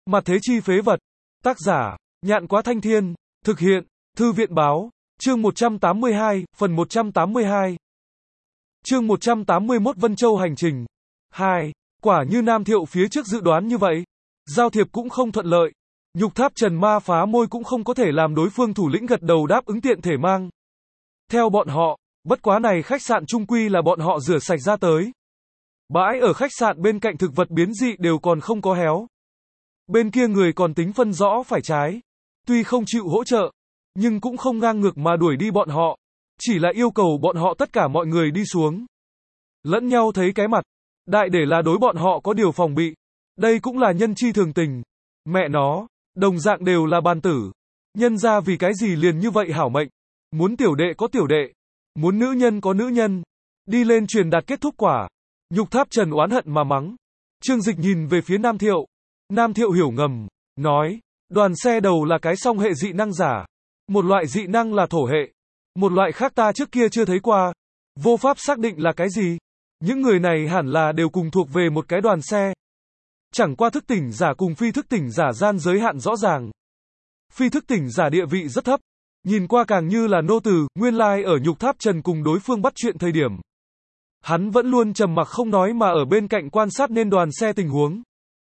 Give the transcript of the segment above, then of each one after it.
Mặt thế chi phế vật. Tác giả, Nhạn Quá Thanh Thiên. Thực hiện, Thư viện báo. Chương 182, phần 182. Chương 181 Vân Châu hành trình. 2. Quả như Nam Thiệu phía trước dự đoán như vậy. Giao thiệp cũng không thuận lợi. Nhục Tháp Trần ma phá môi cũng không có thể làm đối phương thủ lĩnh gật đầu đáp ứng tiện thể mang. Theo bọn họ, bất quá này khách sạn chung quy là bọn họ rửa sạch ra tới. Bãi ở khách sạn bên cạnh thực vật biến dị đều còn không có héo. Bên kia người còn tính phân rõ phải trái. Tuy không chịu hỗ trợ, nhưng cũng không ngang ngược mà đuổi đi bọn họ. Chỉ là yêu cầu bọn họ tất cả mọi người đi xuống. Lẫn nhau thấy cái mặt. Đại để là đối bọn họ có điều phòng bị. Đây cũng là nhân chi thường tình. Mẹ nó, đồng dạng đều là bàn tử. Nhân ra vì cái gì liền như vậy hảo mệnh. Muốn tiểu đệ có tiểu đệ. Muốn nữ nhân có nữ nhân. Đi lên truyền đạt kết thúc quả. Nhục Tháp Trần oán hận mà mắng. Trương Dịch nhìn về phía Nam Thiệu. Nam Thiệu hiểu ngầm, nói, đoàn xe đầu là cái song hệ dị năng giả. Một loại dị năng là thổ hệ. Một loại khác ta trước kia chưa thấy qua. Vô pháp xác định là cái gì. Những người này hẳn là đều cùng thuộc về một cái đoàn xe. Chẳng qua thức tỉnh giả cùng phi thức tỉnh giả gian giới hạn rõ ràng. Phi thức tỉnh giả địa vị rất thấp. Nhìn qua càng như là nô tỳ, nguyên lai ở Nhục Tháp Trần cùng đối phương bắt chuyện thời điểm. Hắn vẫn luôn trầm mặc không nói mà ở bên cạnh quan sát nên đoàn xe tình huống.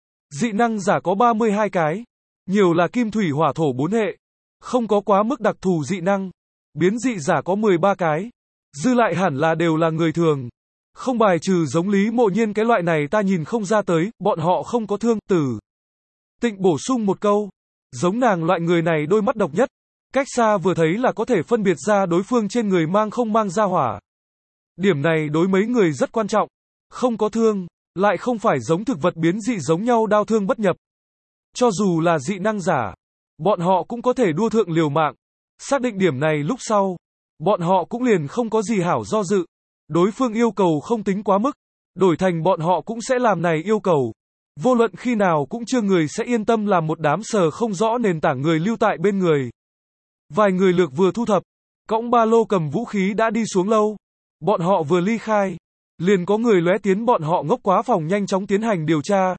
Dị năng giả có 32 cái. Nhiều là kim thủy hỏa thổ 4 hệ. Không có quá mức đặc thù dị năng. Biến dị giả có 13 cái. Dư lại hẳn là đều là người thường. Không bài trừ giống Lý Mộ Nhiên cái loại này ta nhìn không ra tới, bọn họ không có thương, tử. Tịnh bổ sung một câu. Giống nàng loại người này đôi mắt độc nhất. Cách xa vừa thấy là có thể phân biệt ra đối phương trên người mang không mang ra hỏa. Điểm này đối mấy người rất quan trọng. Không có thương, lại không phải giống thực vật biến dị giống nhau đao thương bất nhập. Cho dù là dị năng giả, bọn họ cũng có thể đua thượng liều mạng. Xác định điểm này lúc sau, bọn họ cũng liền không có gì hảo do dự. Đối phương yêu cầu không tính quá mức, đổi thành bọn họ cũng sẽ làm này yêu cầu. Vô luận khi nào cũng chưa người sẽ yên tâm làm một đám sờ không rõ nền tảng người lưu tại bên người. Vài người lược vừa thu thập, cõng ba lô cầm vũ khí đã đi xuống lâu. Bọn họ vừa ly khai, liền có người lóe tiến bọn họ ngốc quá phòng nhanh chóng tiến hành điều tra.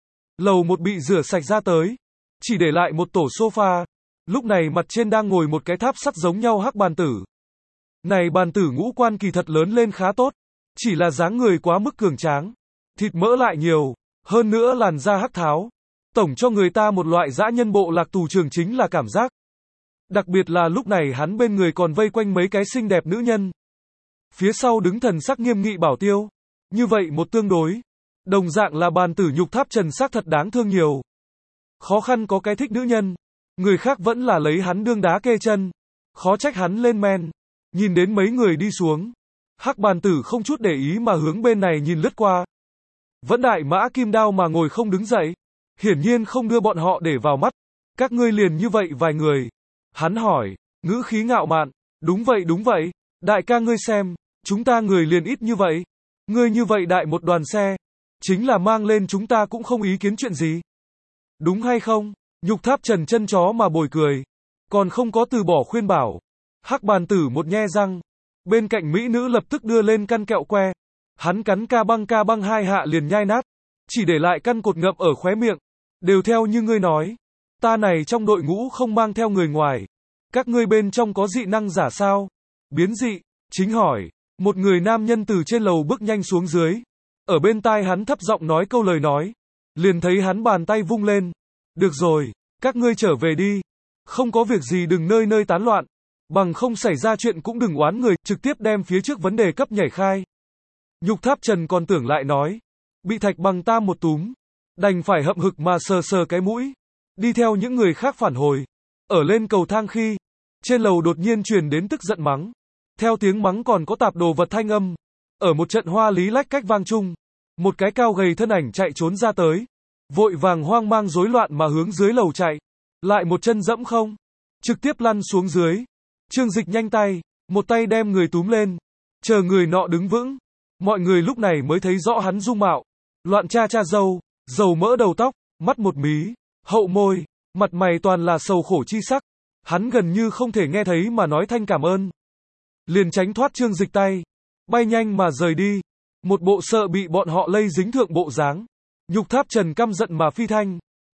Lầu một bị rửa sạch ra tới, chỉ để lại một tổ sofa. Lúc này mặt trên đang ngồi một cái tháp sắt giống nhau hắc bàn tử. Này bàn tử ngũ quan kỳ thật lớn lên khá tốt, chỉ là dáng người quá mức cường tráng, thịt mỡ lại nhiều, hơn nữa làn da hắc tháo. Tổng cho người ta một loại dã nhân bộ lạc tù trường chính là cảm giác. Đặc biệt là lúc này hắn bên người còn vây quanh mấy cái xinh đẹp nữ nhân. Phía sau đứng thần sắc nghiêm nghị bảo tiêu. Như vậy một tương đối. Đồng dạng là bàn tử Nhục Tháp Trần xác thật đáng thương nhiều. Khó khăn có cái thích nữ nhân. Người khác vẫn là lấy hắn đương đá kê chân. Khó trách hắn lên men. Nhìn đến mấy người đi xuống. Hắc bàn tử không chút để ý mà hướng bên này nhìn lướt qua. Vẫn đại mã kim đao mà ngồi không đứng dậy. Hiển nhiên không đưa bọn họ để vào mắt. Các ngươi liền như vậy vài người. Hắn hỏi, ngữ khí ngạo mạn. Đúng vậy. Đại ca ngươi xem. Chúng ta người liền ít như vậy. Ngươi như vậy đại một đoàn xe. Chính là mang lên chúng ta cũng không ý kiến chuyện gì. Đúng hay không? Nhục Tháp Trần chân chó mà bồi cười. Còn không có từ bỏ khuyên bảo. Hắc bàn tử một nhe răng. Bên cạnh mỹ nữ lập tức đưa lên căn kẹo que. Hắn cắn ca băng 2 hạ liền nhai nát. Chỉ để lại căn cột ngậm ở khóe miệng. Đều theo như ngươi nói. Ta này trong đội ngũ không mang theo người ngoài. Các ngươi bên trong có dị năng giả sao? Biến dị, chính hỏi. Một người nam nhân từ trên lầu bước nhanh xuống dưới. Ở bên tai hắn thấp giọng nói câu lời nói. Liền thấy hắn bàn tay vung lên. Được rồi, các ngươi trở về đi. Không có việc gì đừng nơi nơi tán loạn. Bằng không xảy ra chuyện cũng đừng oán người, trực tiếp đem phía trước vấn đề cấp nhảy khai. Nhục Tháp Trần còn tưởng lại nói. Bị Thạch Bằng tam một túm. Đành phải hậm hực mà sờ cái mũi. Đi theo những người khác phản hồi. Ở lên cầu thang khi. Trên lầu đột nhiên truyền đến tức giận mắng. Theo tiếng mắng còn có tạp đồ vật thanh âm. Ở một trận hoa lý lách cách vang chung. Một cái cao gầy thân ảnh chạy trốn ra tới. Vội vàng hoang mang rối loạn mà hướng dưới lầu chạy. Lại một chân dẫm không. Trực tiếp lăn xuống dưới. Trương Dịch nhanh tay. Một tay đem người túm lên. Chờ người nọ đứng vững. Mọi người lúc này mới thấy rõ hắn dung mạo. Loạn cha râu. Dầu mỡ đầu tóc. Mắt một mí. Hậu môi. Mặt mày toàn là sầu khổ chi sắc. Hắn gần như không thể nghe thấy mà nói thanh cảm ơn. Liền tránh thoát Trương Dịch tay. Bay nhanh mà rời đi. Một bộ sợ bị bọn họ lây dính thượng bộ dáng. Nhục Tháp Trần căm giận mà phi thanh.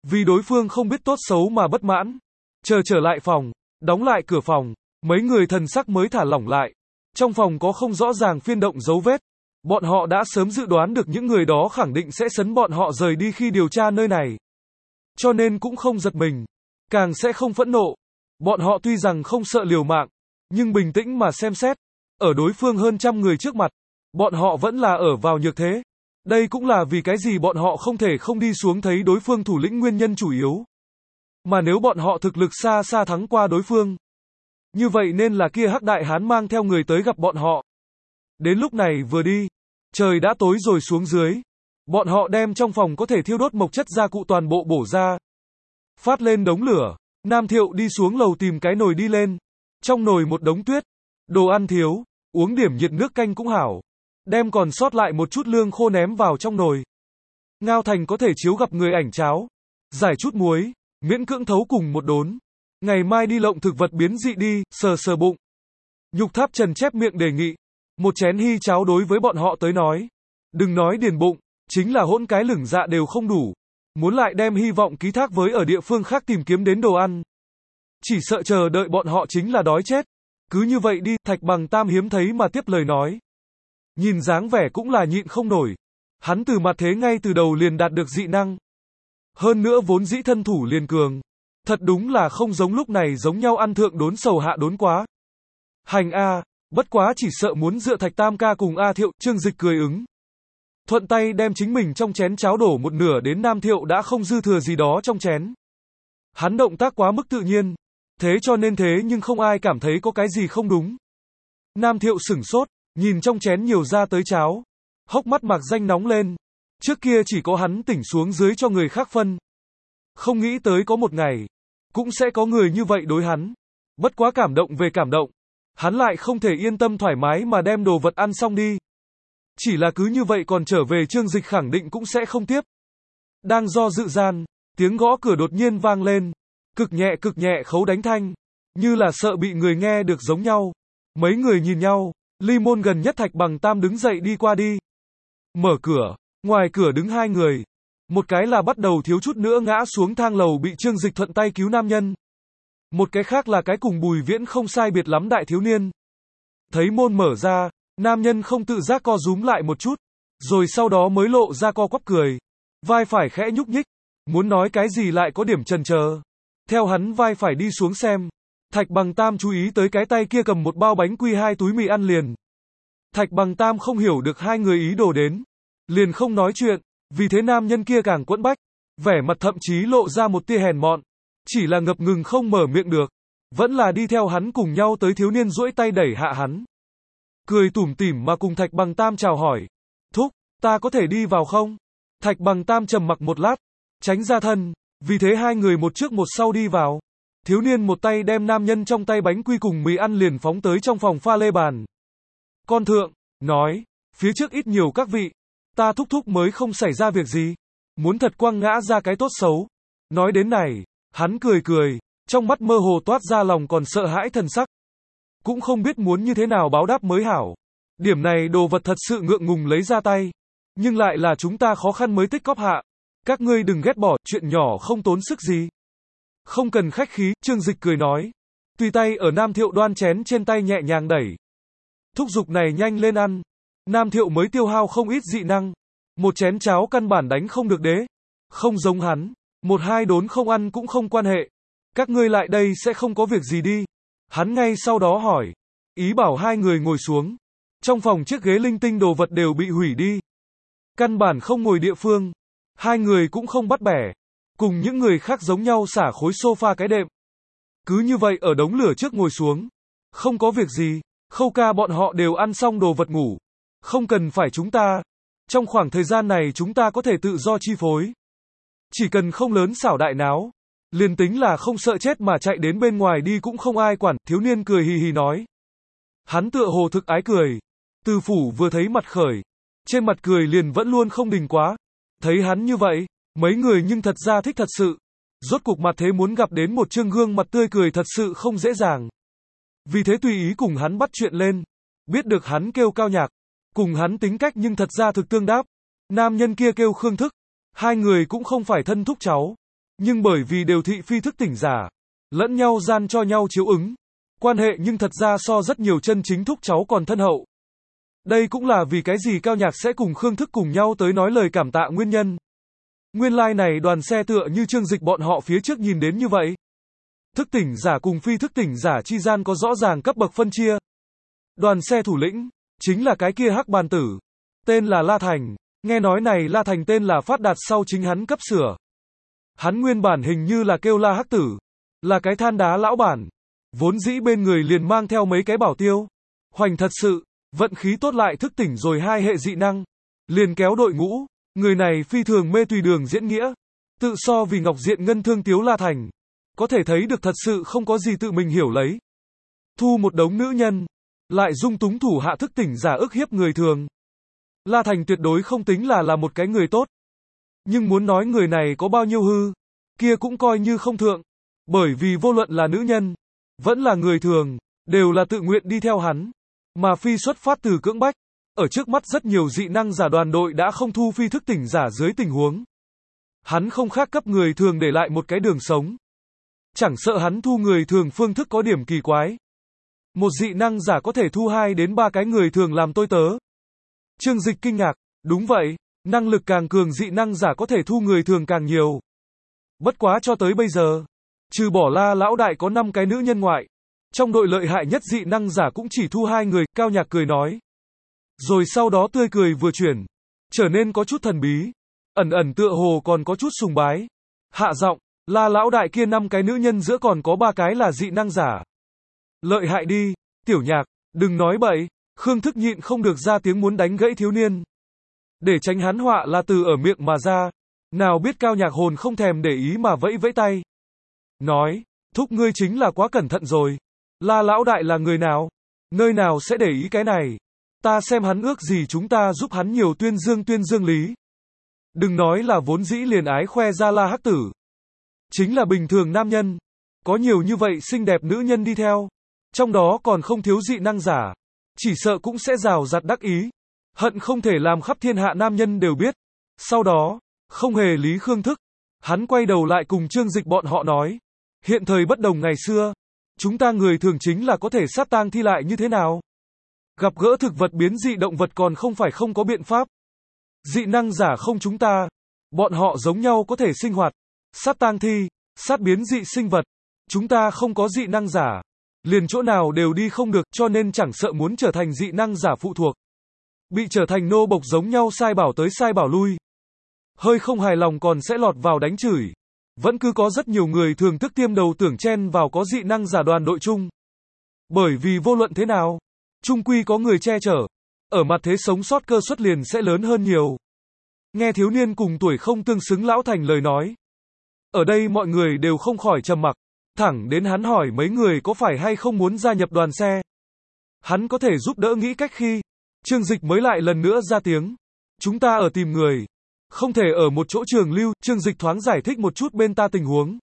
Vì đối phương không biết tốt xấu mà bất mãn. Trở lại phòng, đóng lại cửa phòng, mấy người thần sắc mới thả lỏng lại. Trong phòng có không rõ ràng phiên động dấu vết. Bọn họ đã sớm dự đoán được những người đó khẳng định sẽ sấn bọn họ rời đi khi điều tra nơi này. Cho nên cũng không giật mình, càng sẽ không phẫn nộ. Bọn họ tuy rằng không sợ liều mạng, nhưng bình tĩnh mà xem xét, ở đối phương hơn trăm người trước mặt, bọn họ vẫn là ở vào nhược thế. Đây cũng là vì cái gì bọn họ không thể không đi xuống thấy đối phương thủ lĩnh nguyên nhân chủ yếu. Mà nếu bọn họ thực lực xa xa thắng qua đối phương, như vậy nên là kia Hắc Đại Hán mang theo người tới gặp bọn họ. Đến lúc này vừa đi, trời đã tối rồi xuống dưới. Bọn họ đem trong phòng có thể thiêu đốt mộc chất gia cụ toàn bộ bổ ra. Phát lên đống lửa, Nam Thiệu đi xuống lầu tìm cái nồi đi lên. Trong nồi một đống tuyết, đồ ăn thiếu, uống điểm nhiệt nước canh cũng hảo. Đem còn sót lại một chút lương khô ném vào trong nồi. Ngao thành có thể chiếu gặp người ảnh cháo, giải chút muối, miễn cưỡng thấu cùng một đốn. Ngày mai đi lộng thực vật biến dị đi, sờ bụng. Nhục Tháp Trần chép miệng đề nghị. Một chén hy cháo đối với bọn họ tới nói. Đừng nói điền bụng, chính là hỗn cái lửng dạ đều không đủ. Muốn lại đem hy vọng ký thác với ở địa phương khác tìm kiếm đến đồ ăn. Chỉ sợ chờ đợi bọn họ chính là đói chết. Cứ như vậy đi, Thạch Bằng Tam hiếm thấy mà tiếp lời nói. Nhìn dáng vẻ cũng là nhịn không nổi. Hắn từ mặt thế ngay từ đầu liền đạt được dị năng. Hơn nữa vốn dĩ thân thủ liền cường. Thật đúng là không giống lúc này giống nhau ăn thượng đốn sầu hạ đốn quá. Hành A, bất quá chỉ sợ muốn dựa Thạch Tam ca cùng A Thiệu, Trương Dịch cười ứng. Thuận tay đem chính mình trong chén cháo đổ một nửa đến Nam Thiệu đã không dư thừa gì đó trong chén. Hắn động tác quá mức tự nhiên. Thế cho nên thế nhưng không ai cảm thấy có cái gì không đúng. Nam Thiệu sửng sốt, nhìn trong chén nhiều ra tới cháo. Hốc mắt mạc danh nóng lên. Trước kia chỉ có hắn tỉnh xuống dưới cho người khác phân. Không nghĩ tới có một ngày, cũng sẽ có người như vậy đối hắn. Bất quá cảm động về cảm động. Hắn lại không thể yên tâm thoải mái mà đem đồ vật ăn xong đi. Chỉ là cứ như vậy còn trở về Trương Dịch khẳng định cũng sẽ không tiếp. Đang do dự gian, tiếng gõ cửa đột nhiên vang lên. Cực nhẹ khấu đánh thanh. Như là sợ bị người nghe được giống nhau. Mấy người nhìn nhau, ly môn gần nhất Thạch Bằng Tam đứng dậy đi qua đi. Mở cửa, ngoài cửa đứng hai người. Một cái là bắt đầu thiếu chút nữa ngã xuống thang lầu bị Trương Dịch thuận tay cứu nam nhân. Một cái khác là cái cùng Bùi Viễn không sai biệt lắm đại thiếu niên. Thấy môn mở ra, nam nhân không tự giác co rúm lại một chút, rồi sau đó mới lộ ra co quắp cười. Vai phải khẽ nhúc nhích, muốn nói cái gì lại có điểm chần chờ. Theo hắn vai phải đi xuống xem, Thạch Bằng Tam chú ý tới cái tay kia cầm một bao bánh quy hai túi mì ăn liền. Thạch Bằng Tam không hiểu được hai người ý đồ đến, liền không nói chuyện, vì thế nam nhân kia càng quẫn bách, vẻ mặt thậm chí lộ ra một tia hèn mọn, chỉ là ngập ngừng không mở miệng được, vẫn là đi theo hắn cùng nhau tới thiếu niên duỗi tay đẩy hạ hắn. Cười tủm tỉm mà cùng Thạch Bằng Tam chào hỏi, thúc, ta có thể đi vào không? Thạch Bằng Tam trầm mặc một lát, tránh ra thân, vì thế hai người một trước một sau đi vào. Thiếu niên một tay đem nam nhân trong tay bánh quy cùng mì ăn liền phóng tới trong phòng pha lê bàn. Con thượng, nói, phía trước ít nhiều các vị, ta thúc mới không xảy ra việc gì, muốn thật quăng ngã ra cái tốt xấu. Nói đến này, hắn cười, trong mắt mơ hồ toát ra lòng còn sợ hãi thần sắc. Cũng không biết muốn như thế nào báo đáp mới hảo. Điểm này đồ vật thật sự ngượng ngùng lấy ra tay, nhưng lại là chúng ta khó khăn mới tích cóp hạ. Các ngươi đừng ghét bỏ, chuyện nhỏ không tốn sức gì. Không cần khách khí, Trương Dịch cười nói. Tùy tay ở Nam Thiệu đoan chén trên tay nhẹ nhàng đẩy. Thúc giục này nhanh lên ăn. Nam Thiệu mới tiêu hao không ít dị năng. Một chén cháo căn bản đánh không được đế. Không giống hắn. Một hai đốn không ăn cũng không quan hệ. Các ngươi lại đây sẽ không có việc gì đi. Hắn ngay sau đó hỏi. Ý bảo hai người ngồi xuống. Trong phòng chiếc ghế linh tinh đồ vật đều bị hủy đi. Căn bản không ngồi địa phương. Hai người cũng không bắt bẻ. Cùng những người khác giống nhau xả khối sofa cái đệm. Cứ như vậy ở đống lửa trước ngồi xuống. Không có việc gì. Khâu ca bọn họ đều ăn xong đồ vật ngủ. Không cần phải chúng ta. Trong khoảng thời gian này chúng ta có thể tự do chi phối. Chỉ cần không lớn xảo đại náo. Liền tính là không sợ chết mà chạy đến bên ngoài đi cũng không ai quản. Thiếu niên cười hì hì nói. Hắn tựa hồ thực ái cười. Từ phủ vừa thấy mặt khởi. Trên mặt cười liền vẫn luôn không đình quá. Thấy hắn như vậy, mấy người nhưng thật ra thích thật sự. Rốt cuộc mặt thế muốn gặp đến một trương gương mặt tươi cười thật sự không dễ dàng. Vì thế tùy ý cùng hắn bắt chuyện lên. Biết được hắn kêu Cao Nhạc. Cùng hắn tính cách nhưng thật ra thực tương đáp. Nam nhân kia kêu Khương Thức. Hai người cũng không phải thân thúc cháu. Nhưng bởi vì đều thị phi thức tỉnh giả, lẫn nhau gian cho nhau chiếu ứng, quan hệ nhưng thật ra so rất nhiều chân chính thúc cháu còn thân hậu. Đây cũng là vì cái gì Cao Nhạc sẽ cùng Khương Thức cùng nhau tới nói lời cảm tạ nguyên nhân. Nguyên lai này đoàn xe tựa như Trương Dịch bọn họ phía trước nhìn đến như vậy. Thức tỉnh giả cùng phi thức tỉnh giả chi gian có rõ ràng cấp bậc phân chia. Đoàn xe thủ lĩnh, chính là cái kia hắc bàn tử. Tên là La Thành, nghe nói này La Thành tên là phát đạt sau chính hắn cấp sửa. Hắn nguyên bản hình như là kêu La Hắc Tử, là cái than đá lão bản. Vốn dĩ bên người liền mang theo mấy cái bảo tiêu. Hoành thật sự, vận khí tốt lại thức tỉnh rồi hai hệ dị năng. Liền kéo đội ngũ, người này phi thường mê tùy đường diễn nghĩa. Tự so vì ngọc diện ngân thương tiếu La Thành. Có thể thấy được thật sự không có gì tự mình hiểu lấy. Thu một đống nữ nhân, lại dung túng thủ hạ thức tỉnh giả ức hiếp người thường. La Thành tuyệt đối không tính là một cái người tốt. Nhưng muốn nói người này có bao nhiêu hư, kia cũng coi như không thượng. Bởi vì vô luận là nữ nhân, vẫn là người thường, đều là tự nguyện đi theo hắn. Mà phi xuất phát từ cưỡng bách. Ở trước mắt rất nhiều dị năng giả đoàn đội đã không thu phi thức tỉnh giả dưới tình huống. Hắn không khác cấp người thường để lại một cái đường sống. Chẳng sợ hắn thu người thường phương thức có điểm kỳ quái. Một dị năng giả có thể thu 2 đến 3 cái người thường làm tôi tớ. Trương Dịch kinh ngạc, đúng vậy, năng lực càng cường dị năng giả có thể thu người thường càng nhiều. Bất quá cho tới bây giờ, trừ bỏ La lão đại có 5 cái nữ nhân ngoại, trong đội lợi hại nhất dị năng giả cũng chỉ thu 2 người, Cao Nhạc cười nói. Rồi sau đó tươi cười vừa chuyển, trở nên có chút thần bí, ẩn ẩn tựa hồ còn có chút sùng bái. Hạ giọng, La lão đại kia 5 cái nữ nhân giữa còn có 3 cái là dị năng giả. Lợi hại đi, Tiểu Nhạc, đừng nói bậy. Khương Thức nhịn không được ra tiếng muốn đánh gãy thiếu niên. Để tránh hắn họa là từ ở miệng mà ra. Nào biết Cao Nhạc hồn không thèm để ý mà vẫy vẫy tay. Nói, thúc ngươi chính là quá cẩn thận rồi. La lão đại là người nào? Nơi nào sẽ để ý cái này? Ta xem hắn ước gì chúng ta giúp hắn nhiều tuyên dương lý. Đừng nói là vốn dĩ liền ái khoe ra La Hắc Tử. Chính là bình thường nam nhân. Có nhiều như vậy xinh đẹp nữ nhân đi theo. Trong đó còn không thiếu dị năng giả. Chỉ sợ cũng sẽ rào rạt đắc ý. Hận không thể làm khắp thiên hạ nam nhân đều biết. Sau đó, không hề lý Khương Thức. Hắn quay đầu lại cùng Trương Dịch bọn họ nói. Hiện thời bất đồng ngày xưa. Chúng ta người thường chính là có thể sát tang thi lại như thế nào? Gặp gỡ thực vật biến dị động vật còn không phải không có biện pháp. Dị năng giả không chúng ta. Bọn họ giống nhau có thể sinh hoạt. Sát tang thi, sát biến dị sinh vật. Chúng ta không có dị năng giả. Liền chỗ nào đều đi không được cho nên chẳng sợ muốn trở thành dị năng giả phụ thuộc. Bị trở thành nô bộc giống nhau sai bảo tới sai bảo lui. Hơi không hài lòng còn sẽ lọt vào đánh chửi. Vẫn cứ có rất nhiều người thường thức tiêm đầu tưởng chen vào có dị năng giả đoàn đội chung. Bởi vì vô luận thế nào, chung quy có người che chở. Ở mặt thế sống sót cơ suất liền sẽ lớn hơn nhiều. Nghe thiếu niên cùng tuổi không tương xứng lão thành lời nói. Ở đây mọi người đều không khỏi trầm mặc. Thẳng đến hắn hỏi mấy người có phải hay không muốn gia nhập đoàn xe. Hắn có thể giúp đỡ nghĩ cách khi. Trương Dịch mới lại lần nữa ra tiếng. Chúng ta ở tìm người. Không thể ở một chỗ trường lưu. Trương Dịch thoáng giải thích một chút bên ta tình huống.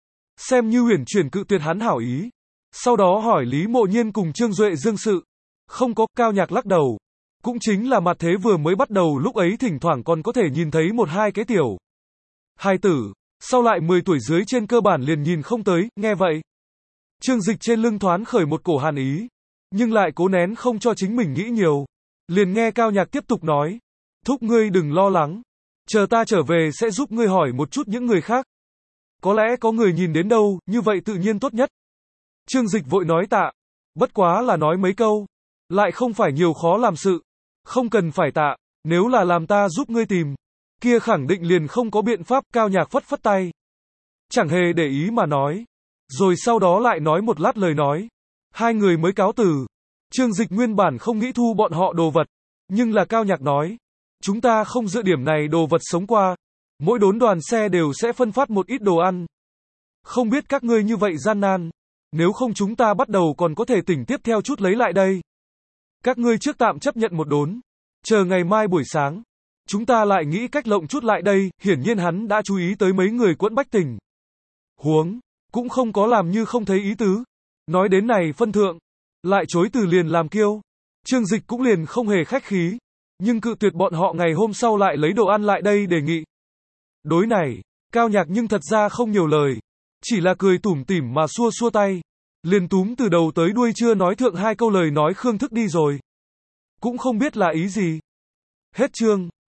Xem như huyền chuyển cự tuyệt hắn hảo ý. Sau đó hỏi Lý Mộ Nhiên cùng Trương Duệ dương sự. Không có, Cao Nhạc lắc đầu. Cũng chính là mặt thế vừa mới bắt đầu lúc ấy thỉnh thoảng còn có thể nhìn thấy một hai cái tiểu hài tử. Sau lại 10 tuổi dưới trên cơ bản liền nhìn không tới, nghe vậy. Trương Dịch trên lưng thoáng khởi một cổ hàn ý. Nhưng lại cố nén không cho chính mình nghĩ nhiều. Liền nghe Cao Nhạc tiếp tục nói. Thúc ngươi đừng lo lắng. Chờ ta trở về sẽ giúp ngươi hỏi một chút những người khác. Có lẽ có người nhìn đến đâu, như vậy tự nhiên tốt nhất. Trương Dịch vội nói tạ. Bất quá là nói mấy câu. Lại không phải nhiều khó làm sự. Không cần phải tạ. Nếu là làm ta giúp ngươi tìm. Kia khẳng định liền không có biện pháp. Cao Nhạc phất phất tay. Chẳng hề để ý mà nói. Rồi sau đó lại nói một lát lời nói. Hai người mới cáo từ. Trương Dịch nguyên bản không nghĩ thu bọn họ đồ vật. Nhưng là Cao Nhạc nói. Chúng ta không dựa điểm này đồ vật sống qua. Mỗi đốn đoàn xe đều sẽ phân phát một ít đồ ăn. Không biết các ngươi như vậy gian nan. Nếu không chúng ta bắt đầu còn có thể tỉnh tiếp theo chút lấy lại đây. Các ngươi trước tạm chấp nhận một đốn. Chờ ngày mai buổi sáng. Chúng ta lại nghĩ cách lộng chút lại đây. Hiển nhiên hắn đã chú ý tới mấy người quẫn bách tình huống. Cũng không có làm như không thấy ý tứ. Nói đến này phân thượng. Lại chối từ liền làm kiêu. Trương Dịch cũng liền không hề khách khí. Nhưng cự tuyệt bọn họ ngày hôm sau lại lấy đồ ăn lại đây đề nghị. Đối này, Cao Nhạc nhưng thật ra không nhiều lời. Chỉ là cười tủm tỉm mà xua xua tay. Liền túm từ đầu tới đuôi chưa nói thượng hai câu lời nói Khương Thức đi rồi. Cũng không biết là ý gì. Hết chương.